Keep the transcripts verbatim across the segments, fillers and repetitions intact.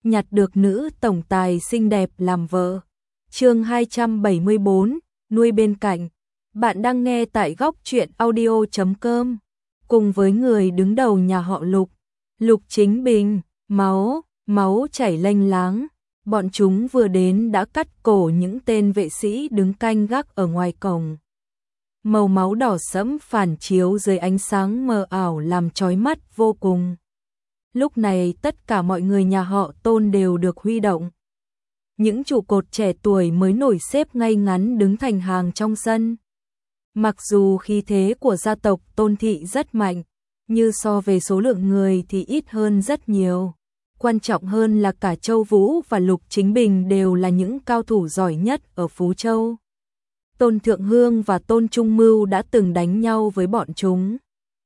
nhặt được nữ tổng tài xinh đẹp làm vợ. Chương hai trăm bảy mươi bốn, nuôi bên cạnh. Bạn đang nghe tại góc truyện audio chấm com. Cùng với người đứng đầu nhà họ Lục, Lục Chính Bình, máu, máu chảy lênh láng. Bọn chúng vừa đến đã cắt cổ những tên vệ sĩ đứng canh gác ở ngoài cổng. Màu máu đỏ sẫm phản chiếu dưới ánh sáng mờ ảo làm chói mắt vô cùng. Lúc này tất cả mọi người nhà họ Tôn đều được huy động. Những trụ cột trẻ tuổi mới nổi xếp ngay ngắn đứng thành hàng trong sân. Mặc dù khí thế của gia tộc Tôn Thị rất mạnh, nhưng so về số lượng người thì ít hơn rất nhiều. Quan trọng hơn là cả Châu Vũ và Lục Chính Bình đều là những cao thủ giỏi nhất ở Phú Châu. Tôn Thượng Hương và Tôn Trung Mưu đã từng đánh nhau với bọn chúng.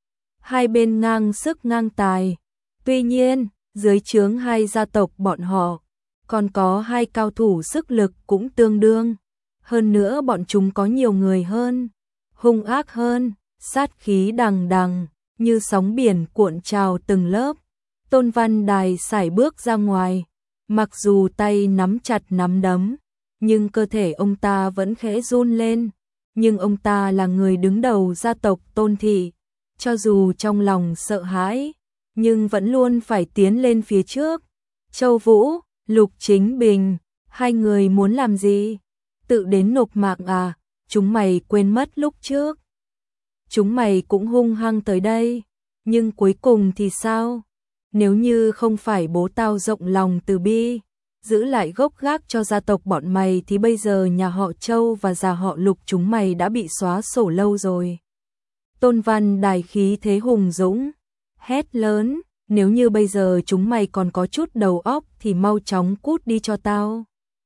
Hai bên ngang sức ngang tài. Tuy nhiên, dưới trướng hai gia tộc bọn họ, còn có hai cao thủ sức lực cũng tương đương. Hơn nữa bọn chúng có nhiều người hơn, hung ác hơn, sát khí đằng đằng, như sóng biển cuộn trào từng lớp. Tôn Văn Đài sải bước ra ngoài, mặc dù tay nắm chặt nắm đấm, nhưng cơ thể ông ta vẫn khẽ run lên. Nhưng ông ta là người đứng đầu gia tộc Tôn Thị, cho dù trong lòng sợ hãi, nhưng vẫn luôn phải tiến lên phía trước. Châu Vũ, Lục Chính Bình, hai người muốn làm gì? Tự đến nộp mạng à? Chúng mày quên mất lúc trước. Chúng mày cũng hung hăng tới đây, nhưng cuối cùng thì sao? Nếu như không phải bố tao rộng lòng từ bi, giữ lại gốc gác cho gia tộc bọn mày thì bây giờ nhà họ Châu và nhà họ Lục chúng mày đã bị xóa sổ lâu rồi. Tôn Văn Đài khí thế hùng dũng, hét lớn, nếu như bây giờ chúng mày còn có chút đầu óc thì mau chóng cút đi cho tao.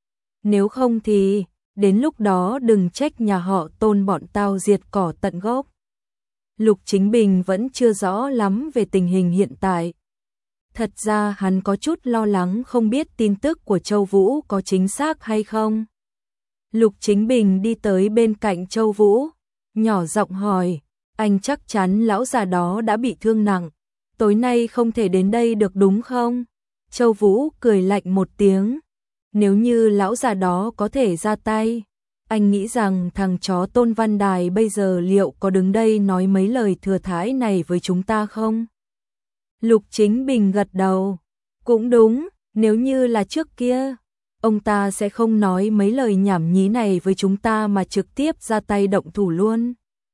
Nếu không thì, đến lúc đó đừng trách nhà họ Tôn bọn tao diệt cỏ tận gốc. Lục Chính Bình vẫn chưa rõ lắm về tình hình hiện tại. Thật ra hắn có chút lo lắng không biết tin tức của Châu Vũ có chính xác hay không. Lục Chính Bình đi tới bên cạnh Châu Vũ, nhỏ giọng hỏi, anh chắc chắn lão già đó đã bị thương nặng, tối nay không thể đến đây được đúng không? Châu Vũ cười lạnh một tiếng, nếu như lão già đó có thể ra tay, anh nghĩ rằng thằng chó Tôn Văn Đài bây giờ liệu có đứng đây nói mấy lời thừa thãi này với chúng ta không? Lục Chính Bình gật đầu, cũng đúng, nếu như là trước kia, ông ta sẽ không nói mấy lời nhảm nhí này với chúng ta mà trực tiếp ra tay động thủ luôn.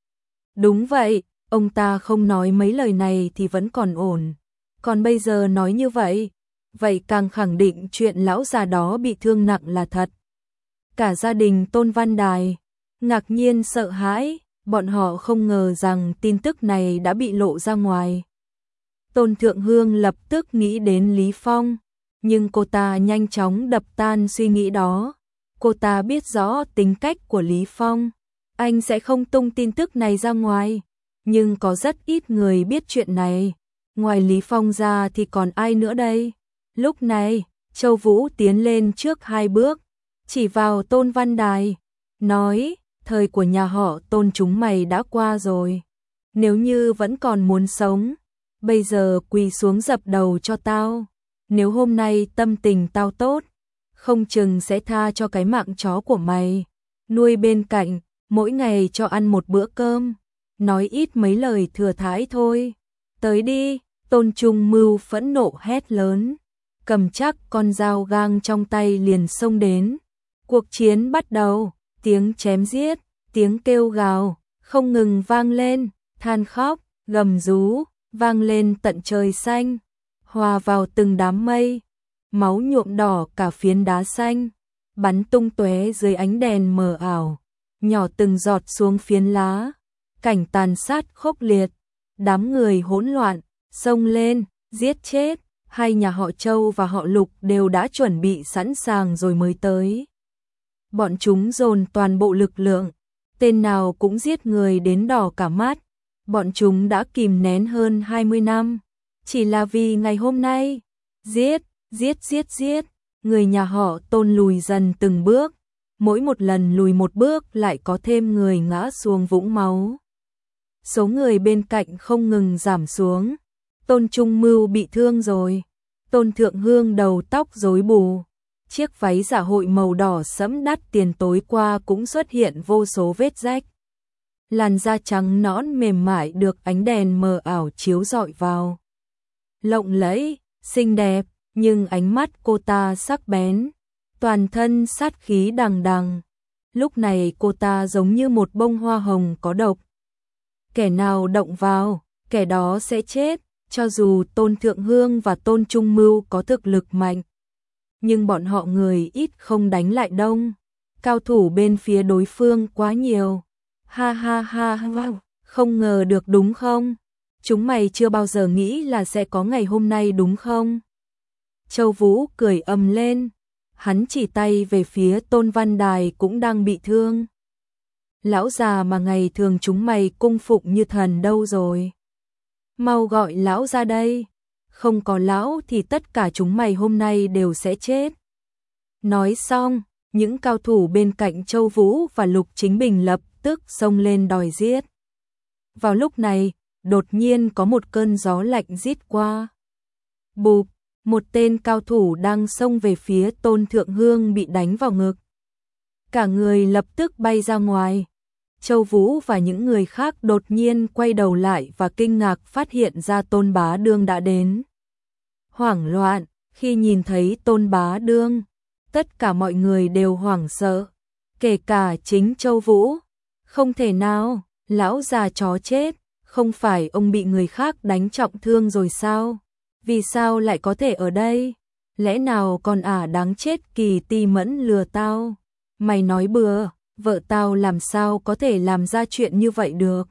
Đúng vậy, ông ta không nói mấy lời này thì vẫn còn ổn, còn bây giờ nói như vậy, vậy càng khẳng định chuyện lão già đó bị thương nặng là thật. Cả gia đình Tôn Văn Đài ngạc nhiên sợ hãi, bọn họ không ngờ rằng tin tức này đã bị lộ ra ngoài. Tôn Thượng Hương lập tức nghĩ đến Lý Phong, nhưng cô ta nhanh chóng đập tan suy nghĩ đó. Cô ta biết rõ tính cách của Lý Phong, anh sẽ không tung tin tức này ra ngoài, nhưng có rất ít người biết chuyện này. Ngoài Lý Phong ra thì còn ai nữa đây? Lúc này, Châu Vũ tiến lên trước hai bước, chỉ vào Tôn Văn Đài, nói, thời của nhà họ Tôn chúng mày đã qua rồi. Nếu như vẫn còn muốn sống, bây giờ quỳ xuống dập đầu cho tao. Nếu hôm nay tâm tình tao tốt, không chừng sẽ tha cho cái mạng chó của mày. Nuôi bên cạnh, mỗi ngày cho ăn một bữa cơm, nói ít mấy lời thừa thãi thôi. Tới đi, Tôn Trung Mưu phẫn nộ hét lớn, cầm chắc con dao gang trong tay liền xông đến. Cuộc chiến bắt đầu, tiếng chém giết, tiếng kêu gào, không ngừng vang lên, than khóc, gầm rú, vang lên tận trời xanh, hòa vào từng đám mây, máu nhuộm đỏ cả phiến đá xanh, bắn tung tóe dưới ánh đèn mờ ảo, nhỏ từng giọt xuống phiến lá, cảnh tàn sát khốc liệt, đám người hỗn loạn, xông lên, giết chết, hai nhà họ Châu và họ Lục đều đã chuẩn bị sẵn sàng rồi mới tới. Bọn chúng dồn toàn bộ lực lượng, tên nào cũng giết người đến đỏ cả mắt. Bọn chúng đã kìm nén hơn hai mươi năm, chỉ là vì ngày hôm nay. Giết, giết, giết, giết, người nhà họ Tôn lùi dần từng bước, mỗi một lần lùi một bước lại có thêm người ngã xuống vũng máu. Số người bên cạnh không ngừng giảm xuống, Tôn Trung Mưu bị thương rồi. Tôn Thượng Hương đầu tóc rối bù, chiếc váy dạ hội màu đỏ sẫm đắt tiền tối qua cũng xuất hiện vô số vết rách. Làn da trắng nõn mềm mại được ánh đèn mờ ảo chiếu rọi vào. Lộng lẫy, xinh đẹp, nhưng ánh mắt cô ta sắc bén, toàn thân sát khí đằng đằng. Lúc này cô ta giống như một bông hoa hồng có độc. Kẻ nào động vào, kẻ đó sẽ chết, cho dù Tôn Thượng Hương và Tôn Trung Mưu có thực lực mạnh. Nhưng bọn họ người ít không đánh lại đông, cao thủ bên phía đối phương quá nhiều. Ha ha ha ha, không ngờ được đúng không? Chúng mày chưa bao giờ nghĩ là sẽ có ngày hôm nay đúng không? Châu Vũ cười ầm lên, hắn chỉ tay về phía Tôn Văn Đài cũng đang bị thương. Lão già mà ngày thường chúng mày cung phụng như thần đâu rồi? Mau gọi lão ra đây, không có lão thì tất cả chúng mày hôm nay đều sẽ chết. Nói xong, những cao thủ bên cạnh Châu Vũ và Lục Chính Bình lập tức xông lên đòi giết. Vào lúc này, đột nhiên có một cơn gió lạnh rít qua. Bụp, một tên cao thủ đang xông về phía Tôn Thượng Hương bị đánh vào ngực. Cả người lập tức bay ra ngoài. Châu Vũ và những người khác đột nhiên quay đầu lại và kinh ngạc phát hiện ra Tôn Bá Đương đã đến. Hoảng loạn, khi nhìn thấy Tôn Bá Đương, tất cả mọi người đều hoảng sợ, kể cả chính Châu Vũ. Không thể nào, lão già chó chết, không phải ông bị người khác đánh trọng thương rồi sao? Vì sao lại có thể ở đây? Lẽ nào còn ả đáng chết Kỳ Ti Mẫn lừa tao? Mày nói bừa, vợ tao làm sao có thể làm ra chuyện như vậy được?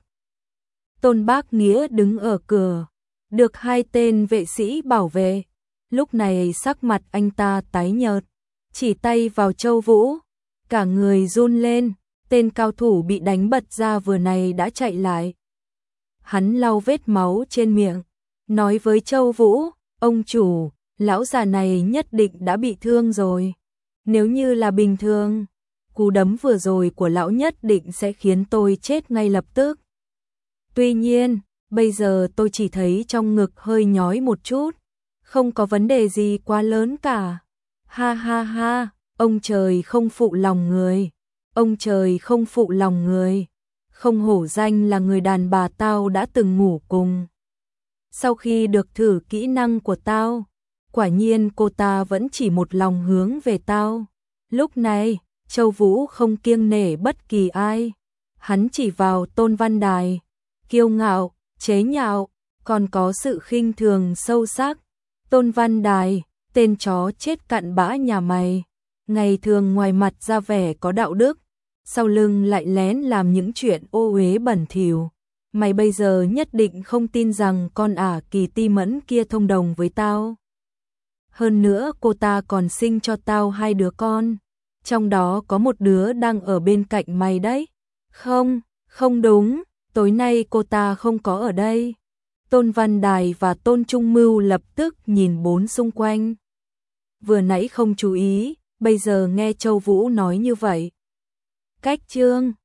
Tôn Bác Nghĩa đứng ở cửa, được hai tên vệ sĩ bảo vệ. Lúc này sắc mặt anh ta tái nhợt, chỉ tay vào Châu Vũ, cả người run lên. Tên cao thủ bị đánh bật ra vừa này đã chạy lại. Hắn lau vết máu trên miệng, nói với Châu Vũ, ông chủ, lão già này nhất định đã bị thương rồi. Nếu như là bình thường, cú đấm vừa rồi của lão nhất định sẽ khiến tôi chết ngay lập tức. Tuy nhiên, bây giờ tôi chỉ thấy trong ngực hơi nhói một chút, không có vấn đề gì quá lớn cả. Ha ha ha, ông trời không phụ lòng người. Ông trời không phụ lòng người, không hổ danh là người đàn bà tao đã từng ngủ cùng. Sau khi được thử kỹ năng của tao, quả nhiên cô ta vẫn chỉ một lòng hướng về tao. Lúc này, Châu Vũ không kiêng nể bất kỳ ai. Hắn chỉ vào Tôn Văn Đài, kiêu ngạo, chế nhạo, còn có sự khinh thường sâu sắc. Tôn Văn Đài, tên chó chết cặn bã nhà mày. Ngày thường ngoài mặt ra vẻ có đạo đức, sau lưng lại lén làm những chuyện ô uế bẩn thỉu. Mày bây giờ nhất định không tin rằng con ả Kỳ Ti Mẫn kia thông đồng với tao. Hơn nữa cô ta còn sinh cho tao hai đứa con, trong đó có một đứa đang ở bên cạnh mày đấy. Không, không đúng, tối nay cô ta không có ở đây. Tôn Văn Đài và Tôn Trung Mưu lập tức nhìn bốn xung quanh. Vừa nãy không chú ý, bây giờ nghe Châu Vũ nói như vậy. Cách chương